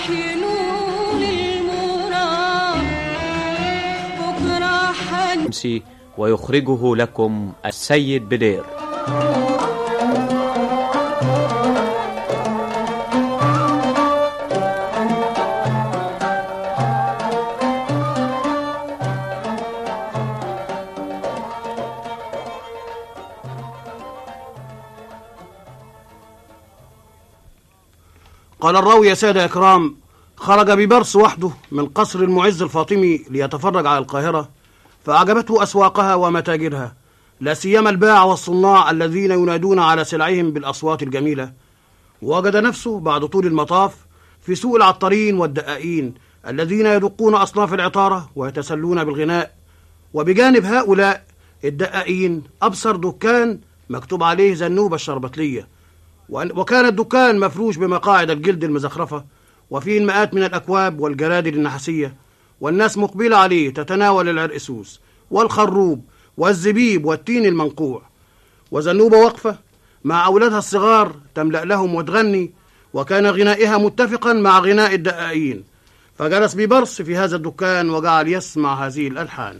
ينول المراد بكرة ويخرجه لكم السيد بدير. قال الراوي يا سادة إكرام: خرج ببرص وحده من قصر المعز الفاطمي ليتفرج على القاهرة، فأعجبته أسواقها ومتاجرها، لا سيما الباع والصناع الذين ينادون على سلعهم بالأصوات الجميلة. ووجد نفسه بعد طول المطاف في سوق العطارين والدقائين الذين يدقون أصناف العطارة ويتسلون بالغناء. وبجانب هؤلاء الدقائين أبصر دكان مكتوب عليه زنوبة الشربتلية، وكان الدكان مفروش بمقاعد الجلد المزخرفة، وفيه المئات من الأكواب والجرادل النحاسية، والناس مقبلة عليه تتناول العرقسوس والخروب والزبيب والتين المنقوع. وزنوبة واقفة مع أولادها الصغار تملأ لهم وتغني، وكان غنائها متفقا مع غناء الدقائين، فجلس ببرص في هذا الدكان وجعل يسمع هذه الألحان: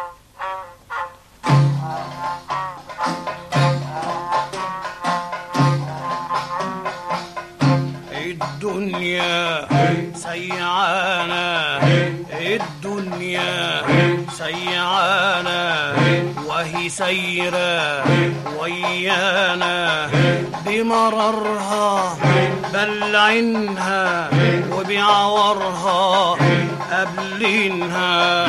الدنيا سيعانا، الدنيا سيعانا، وهي سيرة ويانا، بمررها بلعنها وبعورها قبلنها.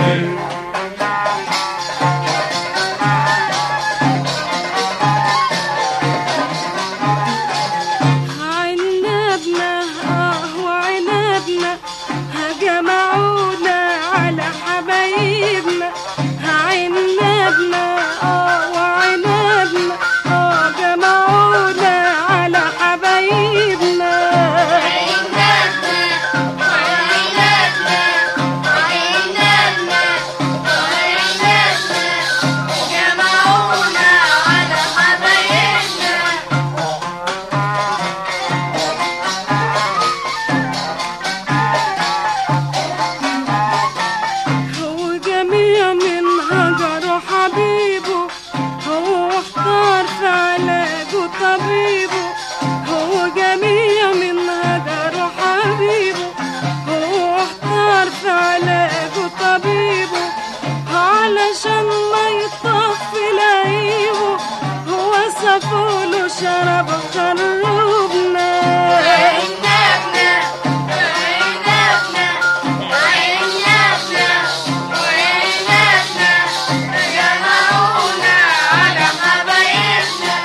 شرب قلوبنا وعنبنا وعنبنا وعنبنا وعنبنا جمعونا على حبايبنا.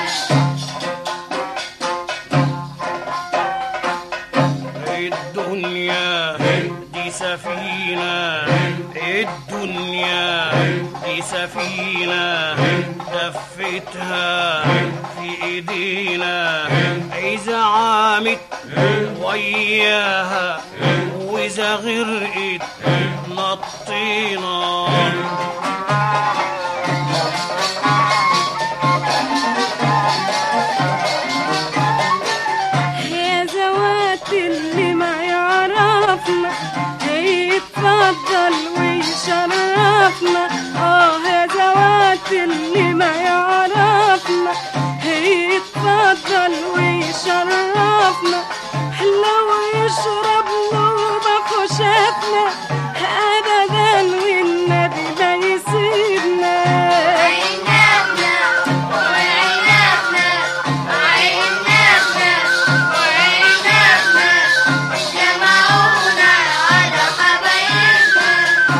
الدنيا دي سفينة، الدنيا دي سفينة دفتها في ايدينا، اذا عامت وياها واذا غرقت نطينا. يا زوات اللي ما يعرفنا يتفضل ويشرفنا، يا زوات اللي ما يعرفنا يتفضل ويشرفنا، لو يشرب نوبة خشافنا أبدا والنبي ما يسيبنا. وعنبنا وعنبنا وعنبنا وعنبنا جمعونا على حبايبنا.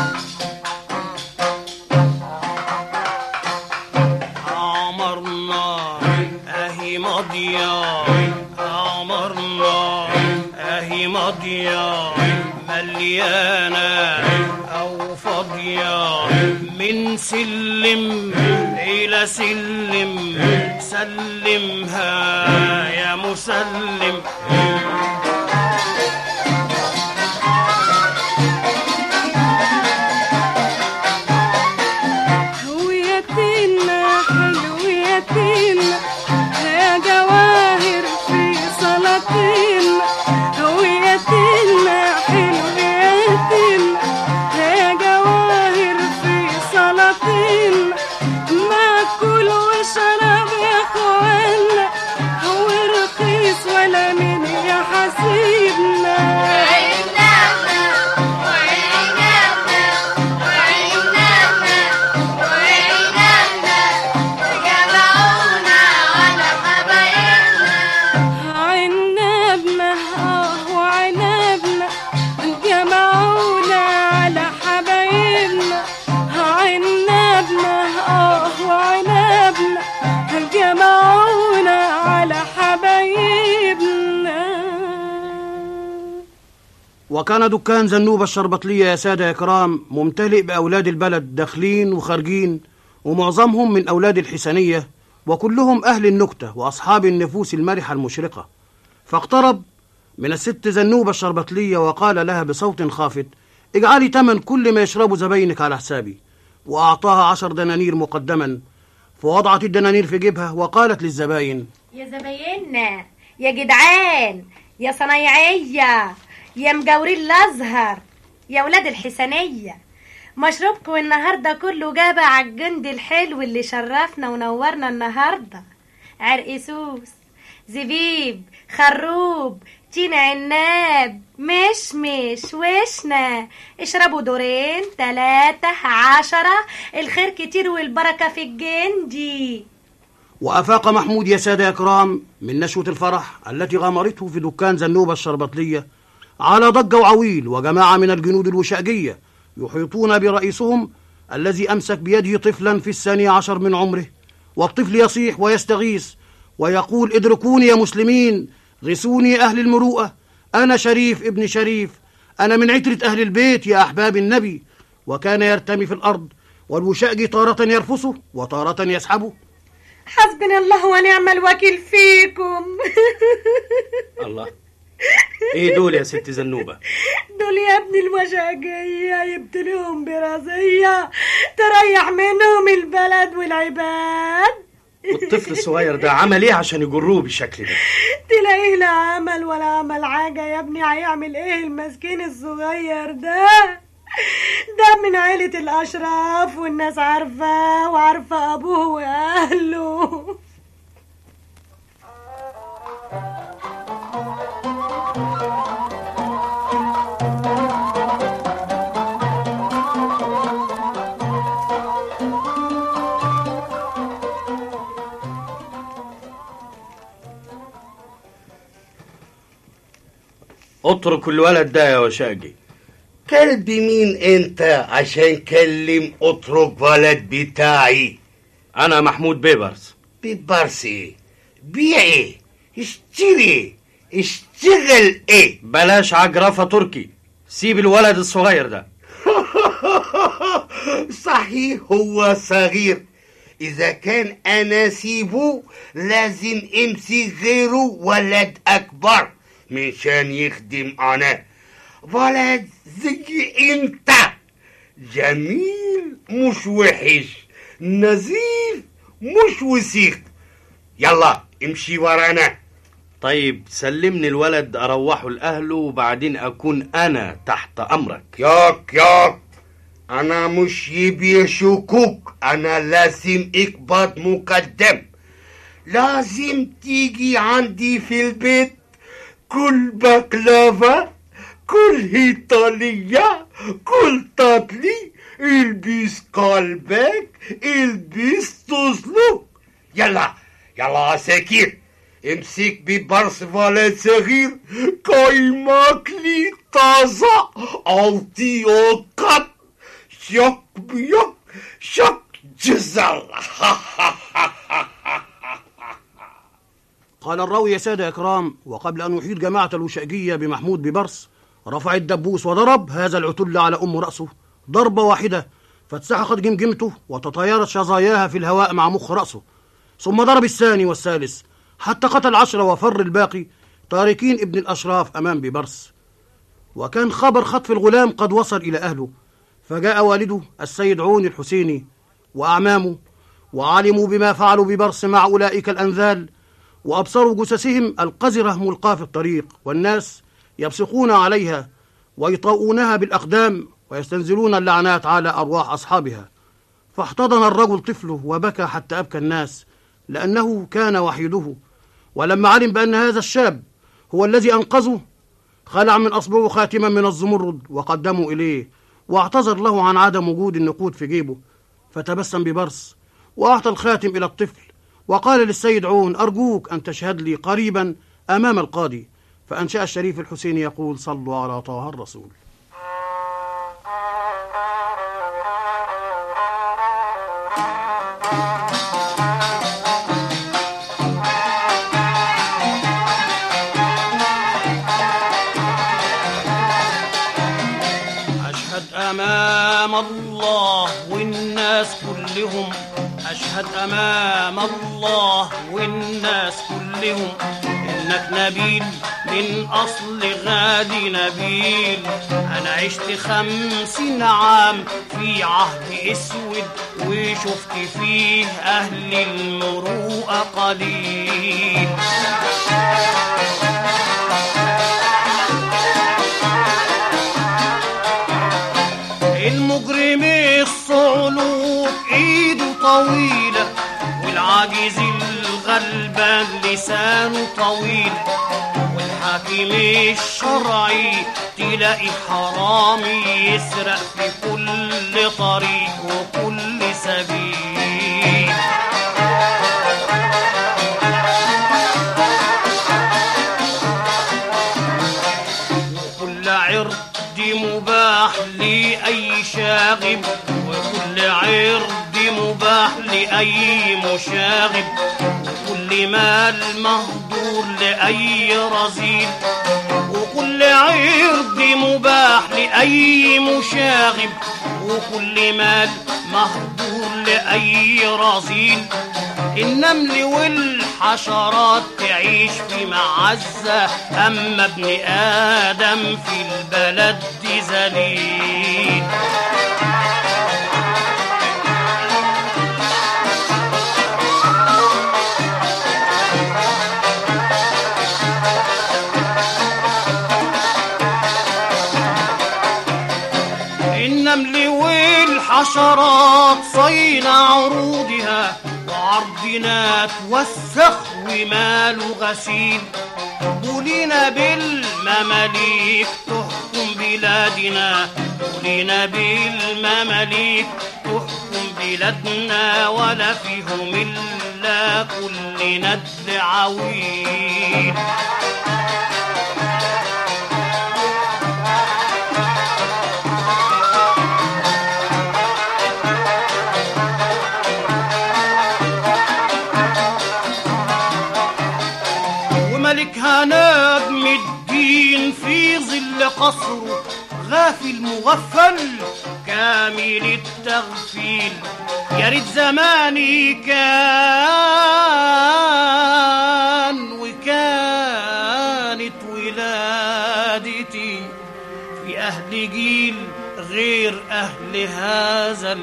عمرنا اهي ماضية، عمرنا اهي ماضية، مليانة او فاضية، من سلم الى سلم سلمها يا مسلم. يا جواهر في سلاطين، هويتنا حبايبنا عنبنا وعنبنا جمعونا على حبايبنا عنبنا وعنبنا جمعونا على حبايبنا. وكان دكان زنوبة الشربطلية يا سادة يا كرام ممتلئ بأولاد البلد داخلين وخارجين، ومعظمهم من أولاد الحسنية، وكلهم أهل النكتة وأصحاب النفوس المرحة المشرقة. فاقترب من الست زنوبة الشربطلية وقال لها بصوت خافت: اجعلي تمن كل ما يشربه زباينك على حسابي. وأعطاها 10 دنانير مقدما، فوضعت الدنانير في جيبها وقالت للزباين: يا زبايننا، يا جدعان، يا صنايعية، يا مجاورين الأزهر، يا ولاد الحسنية، مشروبكم النهاردة كله جابة على الجند الحلو اللي شرفنا ونورنا النهاردة. عرقسوس، زبيب، خروب، تين عناب، مشمش، وشنا. اشربوا 2 3 10، الخير كتير والبركة في الجندي. وأفاق محمود يا سادة يا كرام من نشوة الفرح التي غمرته في دكان زنوبة الشربطلية على ضجة وعويل، وجماعة من الجنود الوشاجية يحيطون برئيسهم الذي أمسك بيده طفلا في 12 من عمره، والطفل يصيح ويستغيث ويقول: ادركوني يا مسلمين، غسوني أهل المروءة، أنا شريف ابن شريف، أنا من عترة أهل البيت يا أحباب النبي. وكان يرتمي في الأرض، والوشاجي تارة يرفسه وتارة يسحبه. حسبنا الله ونعم الوكيل فيكم. الله، ايه دول يا ست زنوبة؟ دول يا ابن الوشاجية، يبتليهم برازية تريح منهم البلد والعباد. والطفل الصغير ده عمل ايه عشان يجروه بالشكل ده؟ تلاقيه لا عمل ولا عمل حاجة يا ابني. هيعمل ايه المسكين الصغير ده؟ ده من عيلة الأشراف، والناس عارفة وعارفة أبوه وأهله. اترك الولد ده يا وشاجي. كلب مين انت عشان كلم اترك ولد بتاعي؟ انا محمود بيبرس. بيبرس ايه؟ بيع ايه؟ اشتري، اشتغل ايه؟ بلاش عجرفة تركي، سيب الولد الصغير ده. صحيح هو صغير، اذا كان انا سيبه لازم امسك غيره ولد اكبر منشان يخدم انا. ولد زي انت، جميل مش وحش، نظيف مش وسيخ. يلا امشي ورانا. طيب سلمني الولد اروحه لاهله وبعدين اكون انا تحت امرك. ياك انا مش يبي شكوك، انا لازم اقبض مقدم. لازم تيجي عندي في البيت، كل بقلاوة، كل ايطالية، كل طاطلي، البس قلبك، البس تزلق. يلا عساكر، امسك ببرص ولد صغير، قايمك لي طازة، أعطي قط، شك بيك، شك جزل. قال الراوي يا سادة يا كرام: وقبل أن يحيط جماعة الوشاجية بمحمود ببرص، رفع الدبوس وضرب هذا العتل على رأسه ضربة واحدة، فاتسحقت جمجمته وتطايرت شظاياها في الهواء مع مخ رأسه، ثم ضرب الثاني والثالث حتى قتل 10 وفر الباقي تاركين ابن الأشراف أمام ببرص. وكان خبر خطف الغلام قد وصل إلى أهله، فجاء والده السيد عون الحسيني وأعمامه، وعلموا بما فعلوا ببرص مع أولئك الأنذال، وأبصروا جثثهم القذرة ملقاة في الطريق، والناس يبصقون عليها ويطؤونها بالأقدام ويستنزلون اللعنات على أرواح أصحابها. فاحتضن الرجل طفله وبكى حتى أبكى الناس، لأنه كان وحيده. ولما علم بأن هذا الشاب هو الذي أنقذه، خلع من أصبعه خاتما من الزمرد وقدمه إليه، واعتذر له عن عدم وجود النقود في جيبه، فتبسم ببرص وأعطى الخاتم إلى الطفل، وقال للسيد عون: أرجوك أن تشهد لي قريبا أمام القاضي. فأنشأ الشريف الحسيني يقول: صلوا على طه الرسول. أمام الله والناس كلهم، أشهد أمام الله والناس كلهم إنك نبيل من أصل غالي نبيل. أنا عشت 50 عام في عهد أسود، وشفت فيه أهل المروءة قليل. المجرم الصعلوك ايده طويلة، والعاجز الغلبان لسانه طويل، والحاكم الشرعي تلاقي حرامي يسرق في كل طريق وكل سبيل. وكل عرض مباح لأي شاغب، وكل عرض مباح لأي مشاغب، وكل مال مهدور لأي رذيل، وكل عرض مباح لأي مشاغب، وكل مال مهدور لأي رذيل. النمل والحشرات تعيش في معزة، أما ابن آدم في البلد دي ذليل. النمل والحشرات صين عروضها، وعرضنا توسخ وماله غسيل. بولينا بالمماليك تحكم بلادنا، بولينا بالمماليك تحكم بلادنا، ولا فيهم إلا كلنا الدعاوين. ملكها نجم الدين في ظل قصره، غافل مغفل كامل التغفيل. يا ريت زماني كان وكانت ولادتي في أهل جيل غير أهل هذا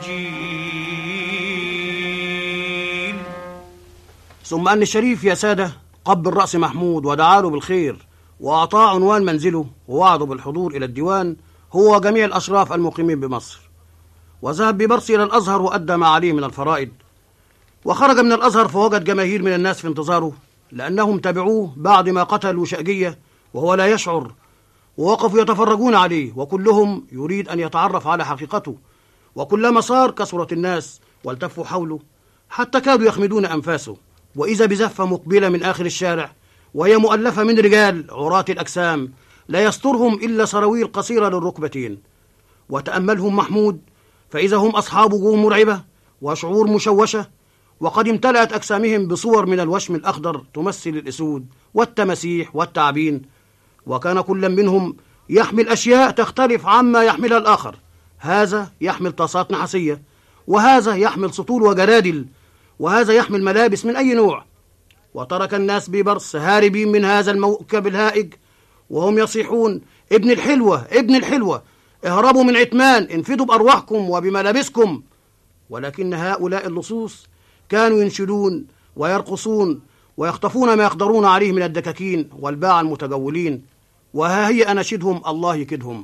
الجيل. ثم أن الشريف يا سادة قبل رأس محمود ودعا له بالخير، وأعطاه عنوان منزله، ووعده بالحضور إلى الديوان هو وجميع الأشراف المقيمين بمصر. وذهب ببرص إلى الأزهر وأدى ما عليه من الفرائض. وخرج من الأزهر فوجد جماهير من الناس في انتظاره، لأنهم تبعوه بعد ما قتلوا شأجية وهو لا يشعر، ووقفوا يتفرجون عليه، وكلهم يريد أن يتعرف على حقيقته. وكلما صار كثرت الناس والتفوا حوله حتى كادوا يخمدون أنفاسه. وإذا بزفة مقبلة من آخر الشارع، وهي مؤلفة من رجال عراة الأجسام لا يسترهم إلا سراويل قصيرة للركبتين. وتأملهم محمود فإذا هم أصحاب وجوه مرعبة وشعور مشوشة، وقد امتلأت أجسامهم بصور من الوشم الأخضر تمثل الأسود والتماسيح والتعابين. وكان كل منهم يحمل أشياء تختلف عما يحملها الآخر، هذا يحمل طاسات نحاسية، وهذا يحمل سطول وجرادل، وهذا يحمل ملابس من أي نوع. وترك الناس ببرص هاربين من هذا الموكب الهائج، وهم يصيحون: ابن الحلوة ابن الحلوة، اهربوا من عتمان، انفدوا بأرواحكم وبملابسكم. ولكن هؤلاء اللصوص كانوا ينشدون ويرقصون ويخطفون ما يقدرون عليه من الدكاكين والباع المتجولين. وها هي أناشدهم الله يكدهم.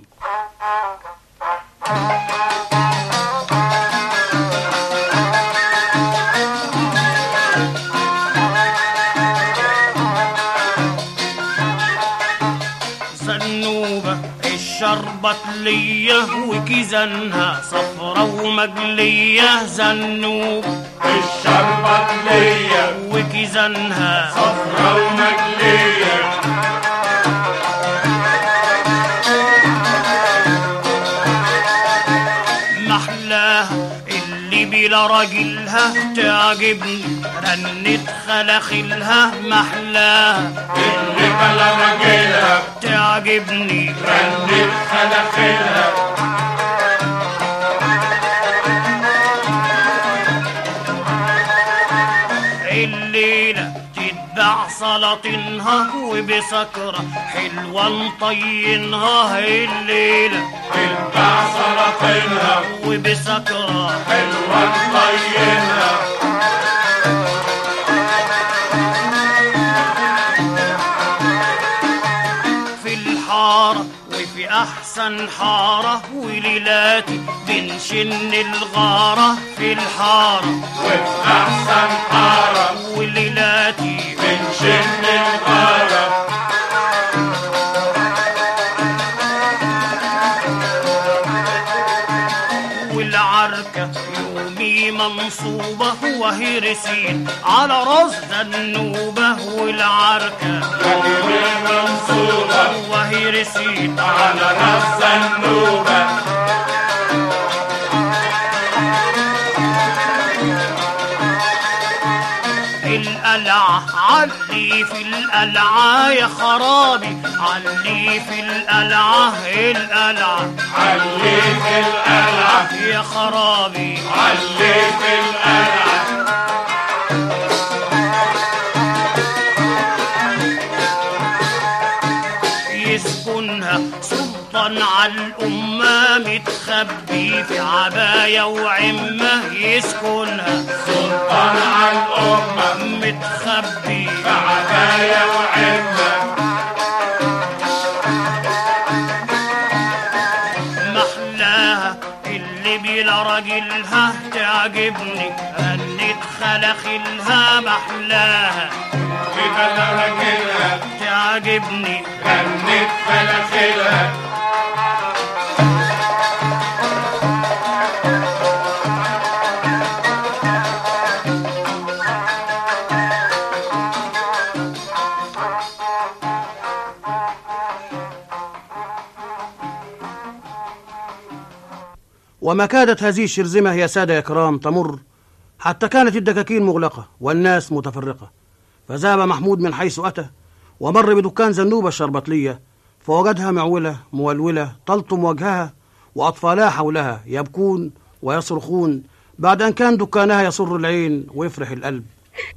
سنوبة الشربت ليا وكيزانها صفرة ومجلية. زنوبة الشربت ليا وكيزانها صفرة ومجلية. محلاها اللي بلا راجلها تعجبني رنت خلاخلها. محلاها اللي بلا راجلها تعجبني رنت خلاخلها. الليلة تتبع سلاطينها وبسكرة حلوة نطينها. الليلة تتبع سلاطينها وبسكرة حلوة نطينها. في الحارة وفي أحسن حارة وليلاتي بنشن الغارة. في الحارة وفي أحسن حارة وليلاتي بنشن الغارة. والعركة يومي منصوبة وهي رسين على راس زنوبة. والعركة يومي منصوبة وهي رسين على راس زنوبة. القلعة علي في القلعة يا خرابي. علي في القلعة القلعة علي في القلعة يا خرابي. علي في القلعة. يسكنها سلطان على الأمة متخبي في عباية وعمة. يسكنها سلطان على الأمة متخبي في عباية وعمة. محلاها اللي بلا راجلها تعجبني هنت خلاخلها. محلاها اللي بلا راجلها تعجبني رنت خلاخلها. وما كادت هذه الشرذمة يا سادة يا كرام تمر حتى كانت الدكاكين مغلقة والناس متفرقة. فذهب محمود من حيث أتى ومر بدكان زنوبة الشربطلية فوجدها معولة مولولة تلطم وجهها وأطفالها حولها يبكون ويصرخون بعد أن كان دكانها يسر العين ويفرح القلب.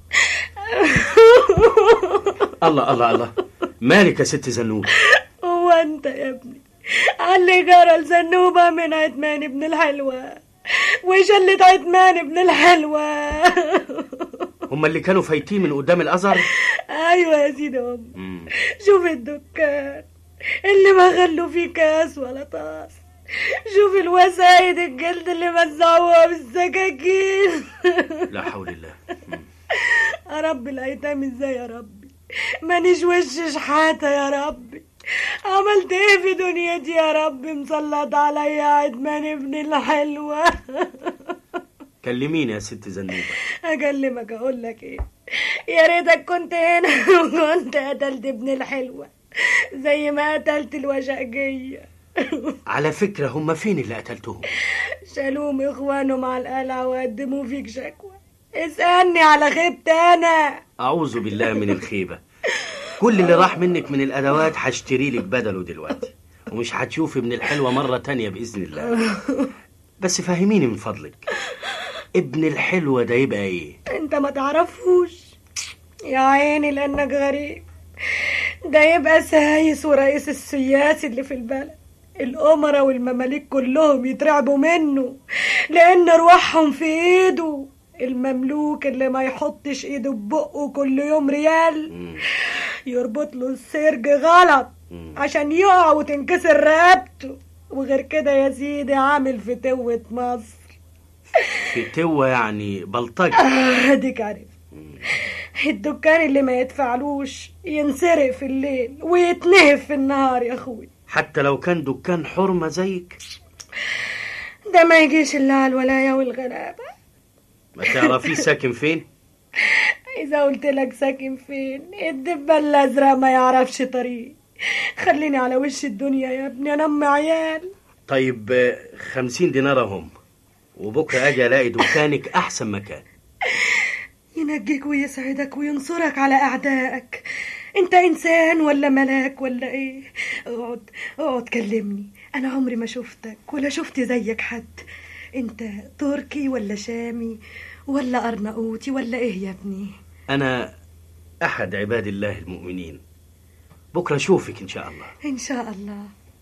الله الله الله، مالك يا ست زنوبة؟ هو انت يا ابني علي جرى الزنوبة من عتمان ابن الحلوة وشلت عتمان ابن الحلوة. هما اللي كانوا فايتين من قدام الأزهر؟ ايوه يا سيدي ام. شوف الدكان اللي ما خلوا فيه كاس ولا طاس. شوف الوسايد الجلد اللي مزعوها بالسكاكين. لا حول الله. رب الايتام ازاي يا ربي؟ مانيش وش شحاته يا ربي. عملت ايه في دنيتي يا ربي مسلط عليا عدمان ابن الحلوة. كلميني يا ست زنوبة. اكلمك اقول لك ايه؟ يا ريتك كنت هنا وكنت قتلت ابن الحلوة زي ما قتلت الوشقجية. على فكرة هم فين اللي قتلتهم؟ شالوهم اخوانهم على القلعة وقدموا فيك شكوى. اسألني على خيبتي انا. أعوذ بالله من الخيبة. كل اللي راح منك من الأدوات هشتري لك بدله دلوقتي ومش هتشوفي ابن الحلوة مرة تانية بإذن الله. بس فهميني من فضلك، ابن الحلوة ده يبقى ايه؟ انت ما تعرفوش يا عيني لانك غريب. ده يبقى سايس ورئيس السياسي اللي في البلد. الأمراء والمماليك كلهم يترعبوا منه لأن روحهم في ايده. المملوك اللي ما يحطش ايده ببقه كل يوم ريال يربط له السرج غلط عشان يقع وتنكسر رقبته. وغير كده يا سيدي عامل فتوة مصر. فتوة يعني بلطجة. اديك عارف. الدكان اللي ما يدفعلوش ينسرق في الليل ويتنهب في النهار يا اخوي. حتى لو كان دكان حرمة زيك؟ ده ما يجيش الا على الولاية والغلابة. ما تعرفيه ساكن فين؟ اذا قلت لك ساكن فين الدبة الازرق ما يعرفش طريق. خليني على وش الدنيا يا ابني، انا ام عيال. طيب 50 دينار هم، وبكرة اجي الاقي دكانك احسن مكان. ينجيك ويسعدك وينصرك على اعدائك. انت انسان ولا ملاك ولا ايه؟ اقعد كلمني، انا عمري ما شفتك ولا شفت زيك حد. انت تركي ولا شامي ولا ارناؤوطي ولا ايه يا ابني؟ انا احد عباد الله المؤمنين. بكرة اشوفك ان شاء الله. ان شاء الله.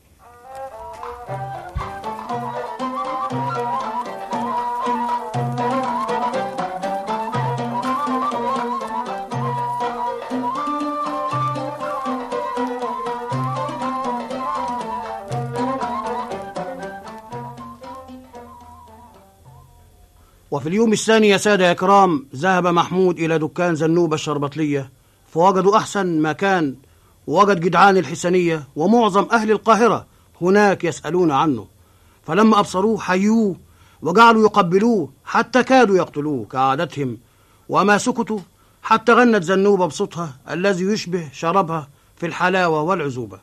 وفي اليوم الثاني يا سادة يا كرام ذهب محمود إلى دكان زنوبة الشربطلية، فوجدوا أحسن مكان، ووجد جدعان الحسنية ومعظم أهل القاهرة هناك يسألون عنه، فلما أبصروه حيوه وجعلوا يقبلوه حتى كادوا يقتلوه كعادتهم، وما سكتوا حتى غنت زنوبة بصوتها الذي يشبه شربها في الحلاوة والعزوبة.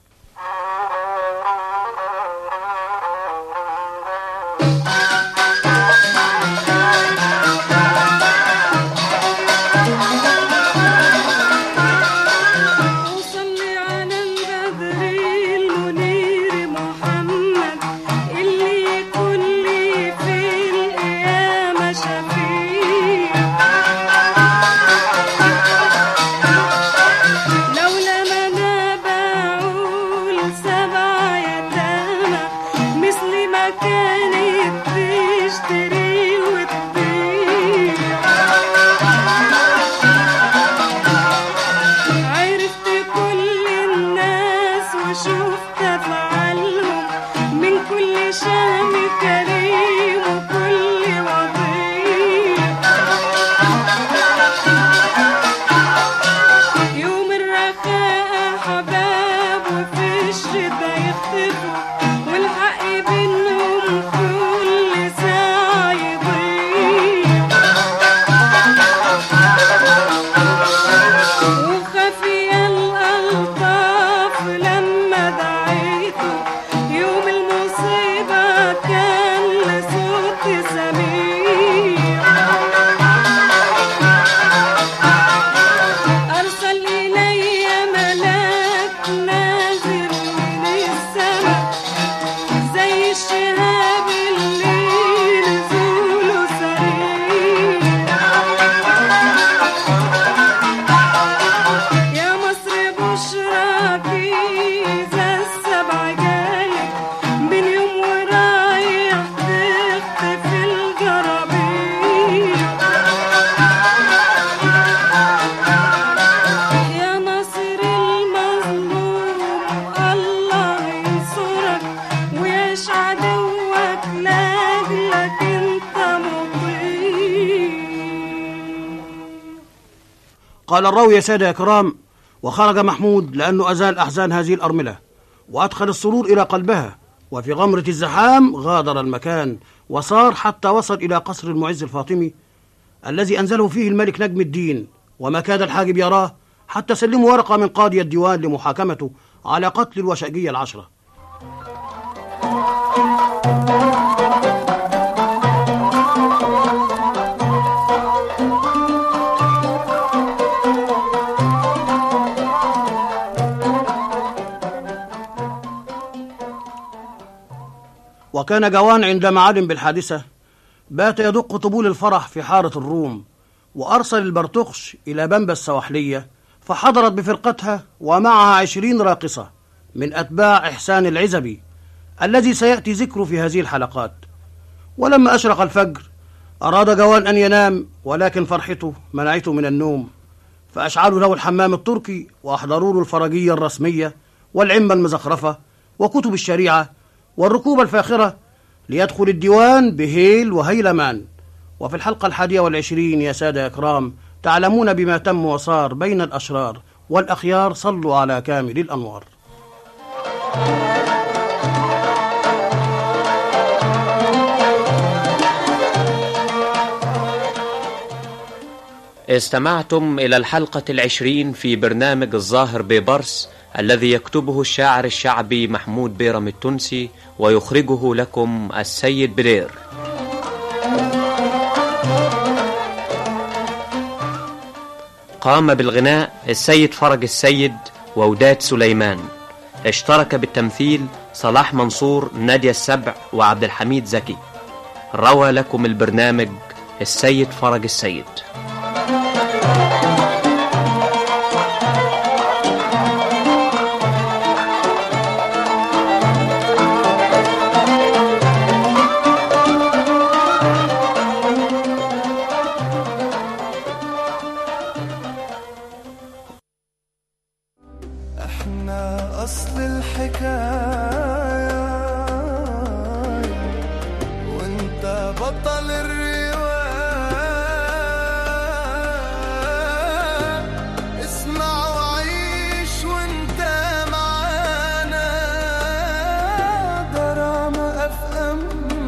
قال الراوي يا سادة يا كرام: وخرج محمود لأنه أزال أحزان هذه الأرملة وأدخل السرور إلى قلبها، وفي غمرة الزحام غادر المكان وصار حتى وصل إلى قصر المعز الفاطمي الذي أنزله فيه الملك نجم الدين، وما كاد الحاجب يراه حتى سلموا ورقة من قاضي الديوان لمحاكمته على قتل الوشاجية العشرة. وكان جوان عندما علم بالحادثة بات يدق طبول الفرح في حارة الروم، وأرسل البرتقش إلى بنبة السواحلية فحضرت بفرقتها ومعها 20 راقصة من أتباع إحسان العزبي الذي سيأتي ذكره في هذه الحلقات. ولما أشرق الفجر أراد جوان أن ينام، ولكن فرحته منعته من النوم، فأشعلوا له الحمام التركي وأحضروا له الفرجية الرسمية والعمة المزخرفة وكتب الشريعة والركوب الفاخرة ليدخل الديوان بهيل وهيلمان. وفي الحلقة 21 يا سادة يا كرام تعلمون بما تم وصار بين الأشرار والأخيار. صلوا على كامل الأنوار. استمعتم إلى الحلقة 20 في برنامج الظاهر ببرس، الذي يكتبه الشاعر الشعبي محمود بيرم التونسي ويخرجه لكم السيد بدير. قام بالغناء السيد فرج السيد ووداد سليمان. اشترك بالتمثيل صلاح منصور، نادية السبع، وعبد الحميد زكي. روى لكم البرنامج السيد فرج السيد. أصل الحكاية وانت بطل الرواية، اسمع وعيش وانت معانا. دراما أفهم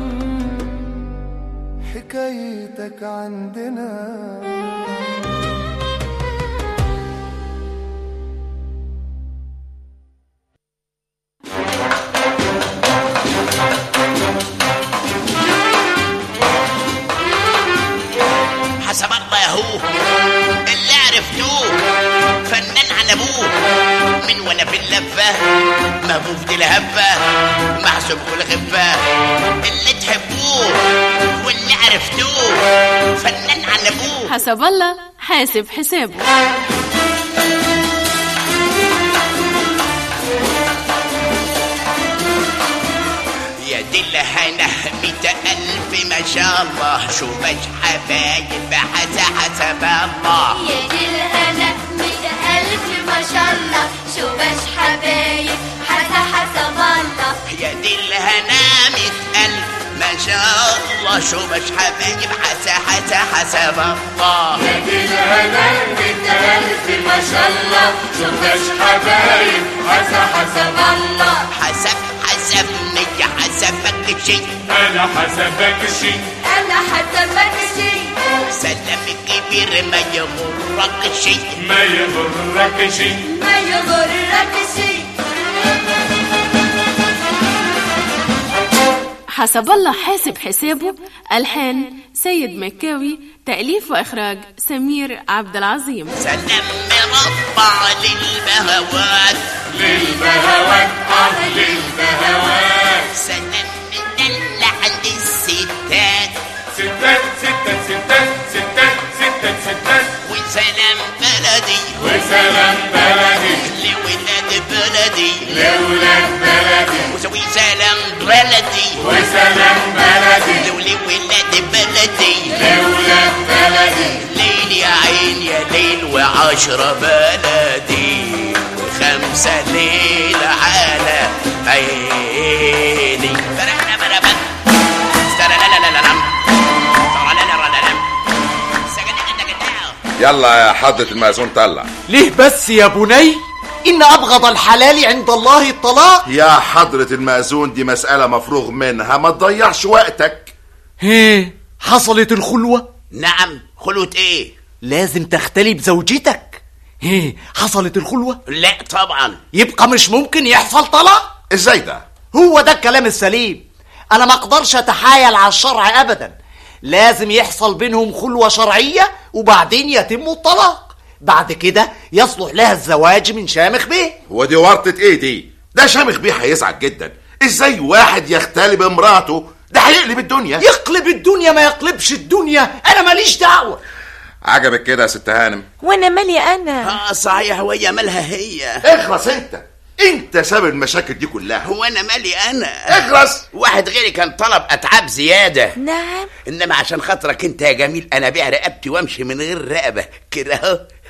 حكايتك عندنا. حسب الله يهو اللي عرفتوه فنان عن ابوه، من وانا في اللفه مهبوب دي الهفه محسوب كل خفه. اللي تحبوه واللي عرفتوه فنان عن ابوه. حسب الله حاسب حسابه. يا دي الهنا 100,000 ما شاء الله، شو باش حبايب حسب الله. يا دي الهنا 100,000 ما شاء الله، شو باش حبايب حسب الله. يا دي الهنا 100,000 ما شاء الله، شو باش حبايب حسب الله. يا دي الهنا 100,000 ما شاء الله، شو باش حبايب حسب الله. حسبني حسبك شي، أنا حسبك شي، أنا حسبك شي. سلام كبير ما يغرك شي، ما يغرك شي، ما يغرك شي. حسب الله حاسب حسابه. ألحان سيد مكاوي، تأليف وإخراج سمير عبد العظيم. سلام مربع للبهوات، للبهوات للبهوات. سلام ندلع عند الستات، ستات ستات ستات ستات ستات ستات. وسلام بلدي، وسلام بلدي لولاد بلدي، لولاد بلدي. وسوي سلام بلدي، وسلام بلدي لولاد بلدي، لولاد بلدي. ليل يا عين يا ليل، و10 بلدي، و5 ليل على عيني. يلا يا حضرة المأذون طلع. ليه بس يا بني؟ إن أبغض الحلال عند الله الطلاق. يا حضرة المأذون دي مسألة مفروغ منها، ما تضيعش وقتك. حصلت الخلوة؟ نعم. خلوة ايه؟ لازم تختلي بزوجتك. حصلت الخلوة؟ لا طبعا. يبقى مش ممكن يحصل طلاق. ازاي ده؟ هو ده الكلام السليم. أنا ما أقدرش أتحايل على الشرع أبدا. لازم يحصل بينهم خلوة شرعية وبعدين يتم الطلاق. بعد كده يصلح لها الزواج من شامخ بيه. ودي ورطة ايه دي؟ ده شامخ بيه هيزعل جدا. ازاي واحد يختلي بامراته؟ ده هيقلب الدنيا. يقلب الدنيا ما يقلبش الدنيا، انا ماليش دعوة. عجبك كده يا ست هانم؟ وانا مالي انا؟ صحيح، وهي مالها هي؟ اخلص انت سبب المشاكل دي كلها. هو انا مالي انا؟ اخلص. واحد غيري كان طلب اتعاب زيادة. نعم. انما عشان خاطرك انت يا جميل انا بيع رقبتي وامشي من غير رقبة كده اهو.